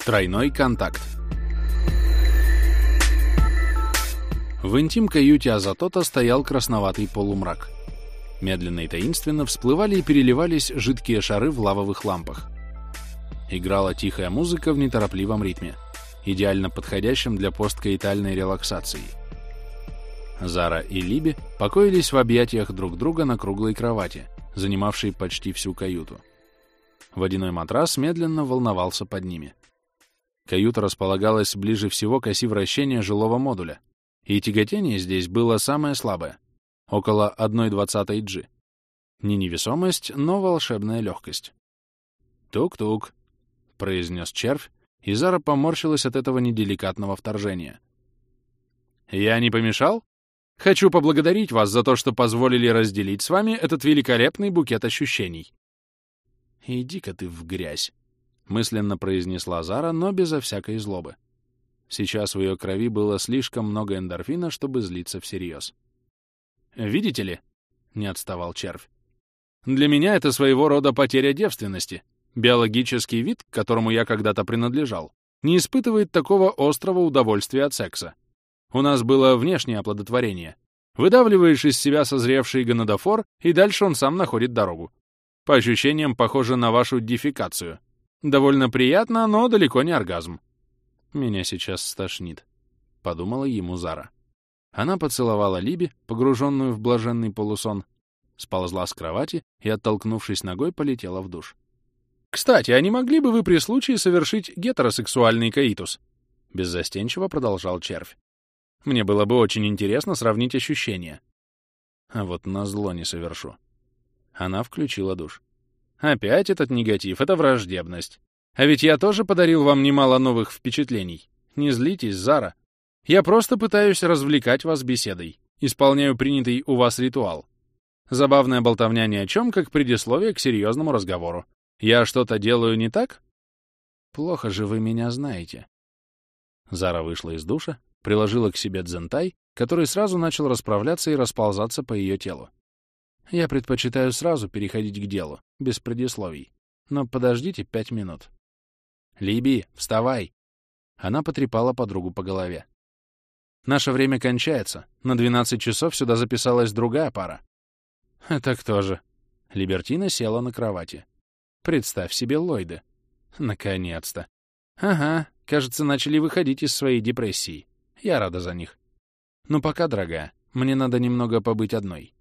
Тройной контакт. В интим-каюте Азатота стоял красноватый полумрак. Медленно и таинственно всплывали и переливались жидкие шары в лавовых лампах. Играла тихая музыка в неторопливом ритме, идеально подходящем для посткаитальной релаксации. Зара и Либи покоились в объятиях друг друга на круглой кровати, занимавшей почти всю каюту. Водяной матрас медленно волновался под ними. Каюта располагалась ближе всего к оси вращения жилого модуля, и тяготение здесь было самое слабое — около 1/20 G. Не невесомость, но волшебная легкость. «Тук-тук», — произнес червь, и Зара поморщилась от этого неделикатного вторжения. «Я не помешал? Хочу поблагодарить вас за то, что позволили разделить с вами этот великолепный букет ощущений». «Иди-ка ты в грязь», — мысленно произнесла Зара, но безо всякой злобы. Сейчас в ее крови было слишком много эндорфина, чтобы злиться всерьез. «Видите ли?» — не отставал червь. «Для меня это своего рода потеря девственности. Биологический вид, к которому я когда-то принадлежал, не испытывает такого острого удовольствия от секса. У нас было внешнее оплодотворение. Выдавливаешь из себя созревший гонадофор, и дальше он сам находит дорогу. По ощущениям, похоже на вашу дефекацию. Довольно приятно, но далеко не оргазм». «Меня сейчас стошнит», — подумала ему Зара. Она поцеловала Либи, погруженную в блаженный полусон, сползла с кровати и, оттолкнувшись ногой, полетела в душ. «Кстати, а не могли бы вы при случае совершить гетеросексуальный каитус?» Беззастенчиво продолжал червь. «Мне было бы очень интересно сравнить ощущения». А вот назло не совершу. Она включила душ. «Опять этот негатив, это враждебность. А ведь я тоже подарил вам немало новых впечатлений. Не злитесь, Зара. Я просто пытаюсь развлекать вас беседой. Исполняю принятый у вас ритуал. Забавная болтовня ни о чем, как предисловие к серьезному разговору. Я что-то делаю не так?» «Плохо же вы меня знаете». Зара вышла из душа, приложила к себе дзентай, который сразу начал расправляться и расползаться по ее телу. «Я предпочитаю сразу переходить к делу, без предисловий. Но подождите 5 минут». «Либи, вставай!» Она потрепала подругу по голове. «Наше время кончается. На 12 часов сюда записалась другая пара». «Это кто же?» Либертина села на кровати. «Представь себе Ллойды». «Наконец-то!» «Ага, кажется, начали выходить из своей депрессии. Я рада за них. Ну пока, дорогая, мне надо немного побыть одной».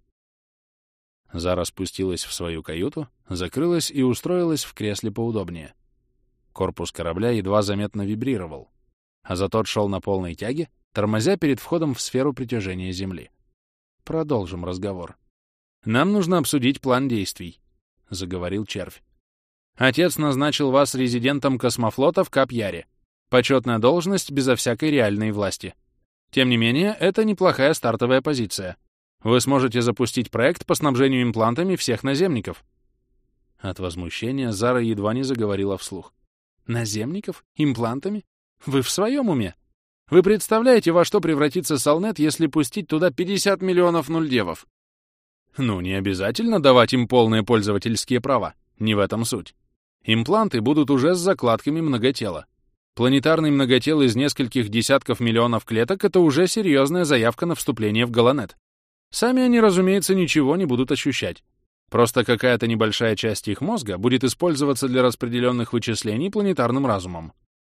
Зара спустилась в свою каюту, закрылась и устроилась в кресле поудобнее. Корпус корабля едва заметно вибрировал, а Азатот шел на полной тяге, тормозя перед входом в сферу притяжения Земли. Продолжим разговор. «Нам нужно обсудить план действий», — заговорил червь. «Отец назначил вас резидентом космофлота в Кап-Яре. Почетная должность безо всякой реальной власти. Тем не менее, это неплохая стартовая позиция. Вы сможете запустить проект по снабжению имплантами всех наземников». От возмущения Зара едва не заговорила вслух. «Наземников? Имплантами? Вы в своем уме? Вы представляете, во что превратится Салнет, если пустить туда 50 миллионов нульдевов?» «Ну, не обязательно давать им полные пользовательские права. Не в этом суть. Импланты будут уже с закладками многотела. Планетарный многотел из нескольких десятков миллионов клеток — это уже серьезная заявка на вступление в Галанет. Сами они, разумеется, ничего не будут ощущать. Просто какая-то небольшая часть их мозга будет использоваться для распределенных вычислений планетарным разумом.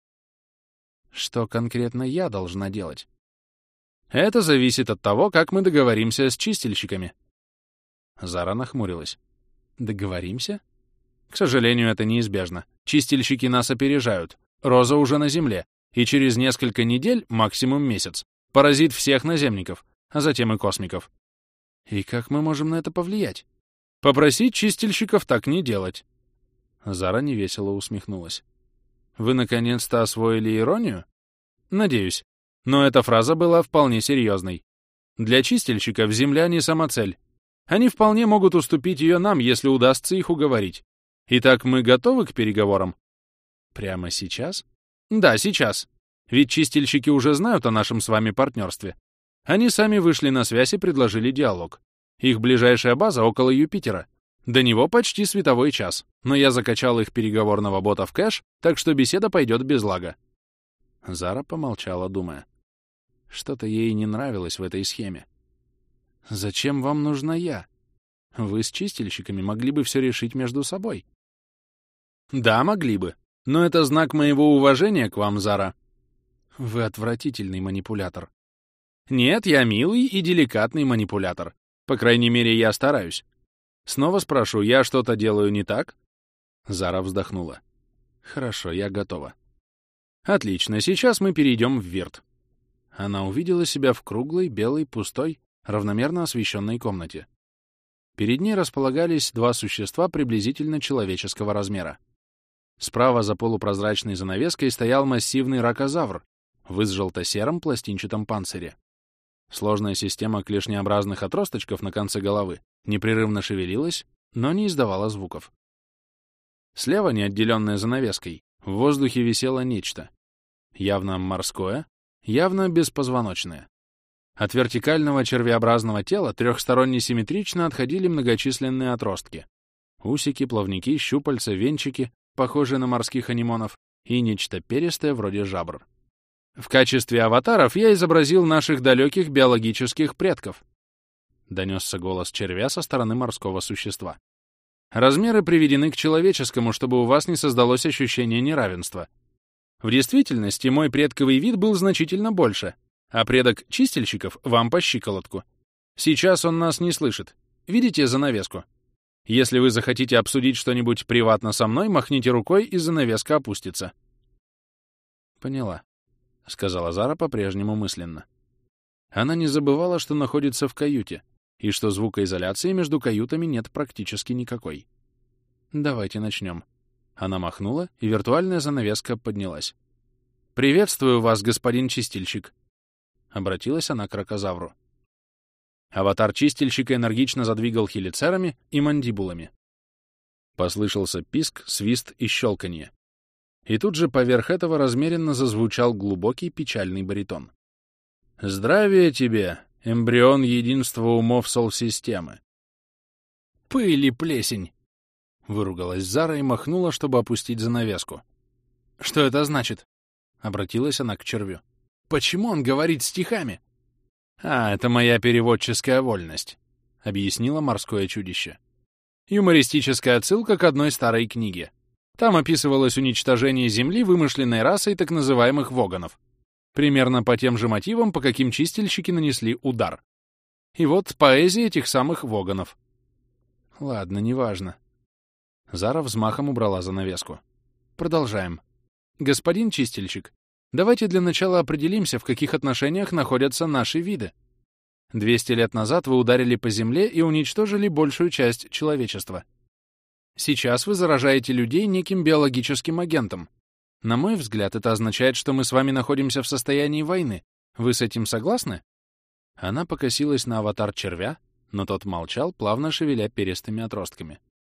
Что конкретно я должна делать? Это зависит от того, как мы договоримся с чистильщиками. Зара нахмурилась. Договоримся? К сожалению, это неизбежно. Чистильщики нас опережают. Роза уже на Земле. И через несколько недель, максимум месяц, поразит всех наземников, а затем и космиков. И как мы можем на это повлиять? Попросить чистильщиков так не делать. Зара невесело усмехнулась. Вы наконец-то освоили иронию? Надеюсь. Но эта фраза была вполне серьезной. Для чистильщиков Земля не самоцель. Они вполне могут уступить ее нам, если удастся их уговорить. Итак, мы готовы к переговорам? Прямо сейчас? Да, сейчас. Ведь чистильщики уже знают о нашем с вами партнерстве. Они сами вышли на связь и предложили диалог. Их ближайшая база около Юпитера. До него почти световой час, но я закачал их переговорного бота в кэш, так что беседа пойдет без лага». Зара помолчала, думая. Что-то ей не нравилось в этой схеме. «Зачем вам нужна я? Вы с чистильщиками могли бы все решить между собой». «Да, могли бы. Но это знак моего уважения к вам, Зара». «Вы отвратительный манипулятор». «Нет, я милый и деликатный манипулятор. По крайней мере, я стараюсь. Снова спрошу, я что-то делаю не так?» Зара вздохнула. «Хорошо, я готова». «Отлично, сейчас мы перейдем в Вирт». Она увидела себя в круглой, белой, пустой, равномерно освещенной комнате. Перед ней располагались два существа приблизительно человеческого размера. Справа за полупрозрачной занавеской стоял массивный ракозавр в изжелто-сером пластинчатом панцире. Сложная система клешнеобразных отросточков на конце головы непрерывно шевелилась, но не издавала звуков. Слева, не отделенная занавеской, в воздухе висело нечто. Явно морское, явно беспозвоночное. От вертикального червеобразного тела трехсторонне симметрично отходили многочисленные отростки. Усики, плавники, щупальца, венчики, похожие на морских анимонов, и нечто перистое вроде жабр. В качестве аватаров я изобразил наших далеких биологических предков. Донесся голос червя со стороны морского существа. Размеры приведены к человеческому, чтобы у вас не создалось ощущение неравенства. В действительности мой предковый вид был значительно больше, а предок чистильщиков вам по щиколотку. Сейчас он нас не слышит. Видите занавеску? Если вы захотите обсудить что-нибудь приватно со мной, махните рукой, и занавеска опустится. Поняла, — сказала Зара по-прежнему мысленно. Она не забывала, что находится в каюте, и что звукоизоляции между каютами нет практически никакой. Давайте начнем. Она махнула, и виртуальная занавеска поднялась. «Приветствую вас, господин чистильщик», — обратилась она к ракозавру. Аватар чистильщика энергично задвигал хелицерами и мандибулами. Послышался писк, свист и щелканье. И тут же поверх этого размеренно зазвучал глубокий печальный баритон. «Здравия тебе, эмбрион единства умов Сол-системы!» «Пыль и плесень!» — выругалась Зара и махнула, чтобы опустить занавеску. «Что это значит?» — обратилась она к червю. «Почему он говорит стихами?» «А, это моя переводческая вольность», — объяснило морское чудище. «Юмористическая отсылка к одной старой книге. Там описывалось уничтожение Земли вымышленной расой так называемых воганов. Примерно по тем же мотивам, по каким чистильщики нанесли удар. И вот поэзия этих самых воганов». «Ладно, неважно». Зара взмахом убрала занавеску. «Продолжаем. Господин чистильщик, давайте для начала определимся, в каких отношениях находятся наши виды. 200 лет назад вы ударили по Земле и уничтожили большую часть человечества. Сейчас вы заражаете людей неким биологическим агентом. На мой взгляд, это означает, что мы с вами находимся в состоянии войны. Вы с этим согласны?» Она покосилась на аватар червя, но тот молчал, плавно шевеля перистыми отростками.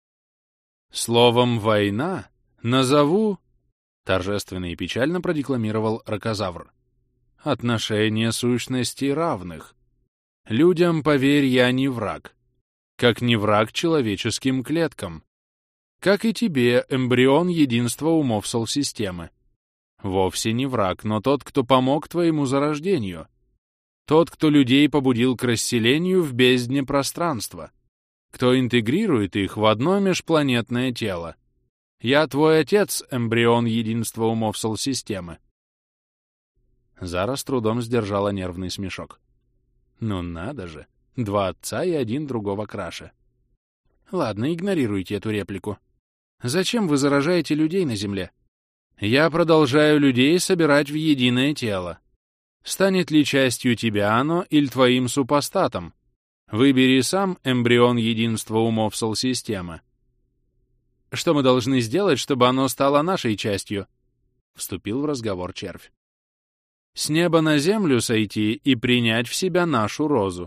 «Словом «война» назову...» — торжественно и печально продекламировал ракозавр. «Отношения сущностей равных. Людям, поверь, я не враг. Как не враг человеческим клеткам. Как и тебе, эмбрион единства умов Сол-системы. Вовсе не враг, но тот, кто помог твоему зарождению. Тот, кто людей побудил к расселению в бездне пространства. Кто интегрирует их в одно межпланетное тело. Я твой отец, эмбрион единства умов Сол-системы». Зара с трудом сдержала нервный смешок. Ну надо же, два отца и один другого краше. Ладно, игнорируйте эту реплику. Зачем вы заражаете людей на Земле? Я продолжаю людей собирать в единое тело. Станет ли частью тебя оно или твоим супостатом? Выбери сам, эмбрион единства умов Сол-системы. Что мы должны сделать, чтобы оно стало нашей частью? Вступил в разговор червь. С неба на землю сойти и принять в себя нашу розу.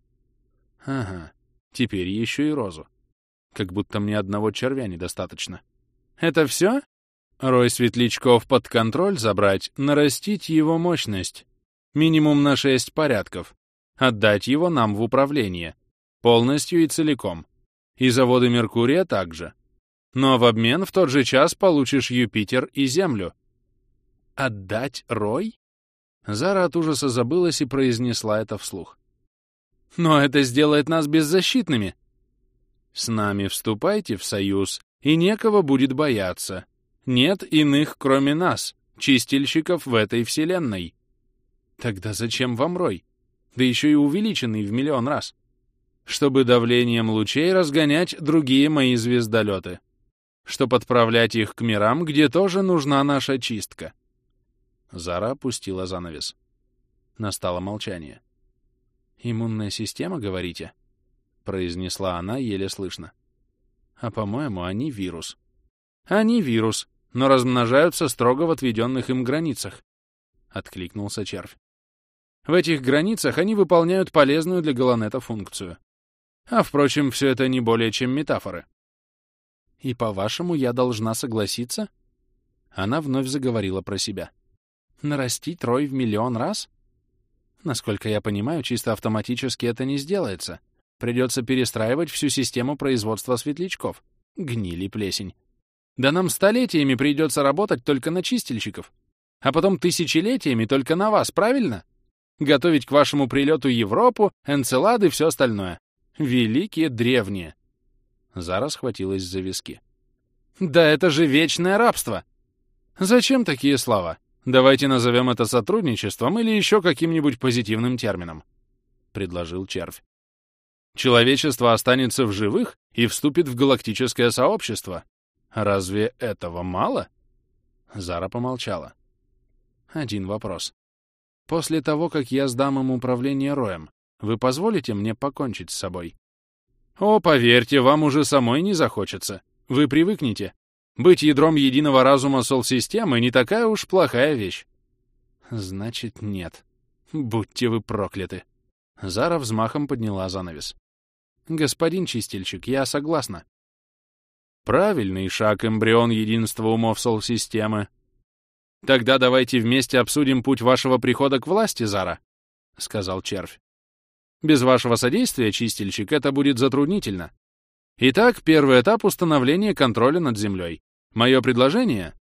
Ага, теперь еще и розу. Как будто мне одного червя недостаточно. Это все? Рой светлячков под контроль забрать, нарастить его мощность. Минимум на 6 порядков. Отдать его нам в управление. Полностью и целиком. И заводы Меркурия также. Но в обмен в тот же час получишь Юпитер и Землю. Отдать Рой? Зара от ужаса забылась и произнесла это вслух. Но это сделает нас беззащитными. С нами вступайте в союз, и некого будет бояться. Нет иных, кроме нас, чистильщиков в этой вселенной. Тогда зачем вам Рой? Да еще и увеличенный в миллион раз. Чтобы давлением лучей разгонять другие мои звездолеты. Чтоб отправлять их к мирам, где тоже нужна наша чистка. Зара опустила занавес. Настало молчание. «Иммунная система, говорите?» — произнесла она еле слышно. «А, по-моему, они вирус». «Они вирус, но размножаются строго в отведенных им границах», — откликнулся червь. «В этих границах они выполняют полезную для Галанета функцию. А, впрочем, все это не более чем метафоры». «И, по-вашему, я должна согласиться?» Она вновь заговорила про себя. «Нарастить Рой в миллион раз? Насколько я понимаю, чисто автоматически это не сделается. Придется перестраивать всю систему производства светлячков. Гниль и плесень. Да нам столетиями придется работать только на чистильщиков. А потом тысячелетиями только на вас, правильно? Готовить к вашему прилету Европу, Энцелад и все остальное. Великие древние». Зара схватилась за виски. «Да это же вечное рабство!» «Зачем такие слова? Давайте назовем это сотрудничеством или еще каким-нибудь позитивным термином», — предложил червь. «Человечество останется в живых и вступит в галактическое сообщество. Разве этого мало?» Зара помолчала. «Один вопрос. После того, как я сдам им управление Роем, вы позволите мне покончить с собой?» «О, поверьте, вам уже самой не захочется. Вы привыкнете. Быть ядром единого разума Сол-системы не такая уж плохая вещь». «Значит, нет. Будьте вы прокляты». Зара взмахом подняла занавес. «Господин чистильщик, я согласна». «Правильный шаг, эмбрион единства умов Сол-системы. Тогда давайте вместе обсудим путь вашего прихода к власти, Зара», — сказал червь. «Без вашего содействия, чистильщик, это будет затруднительно. Итак, первый этап — установления контроля над Землей. Мое предложение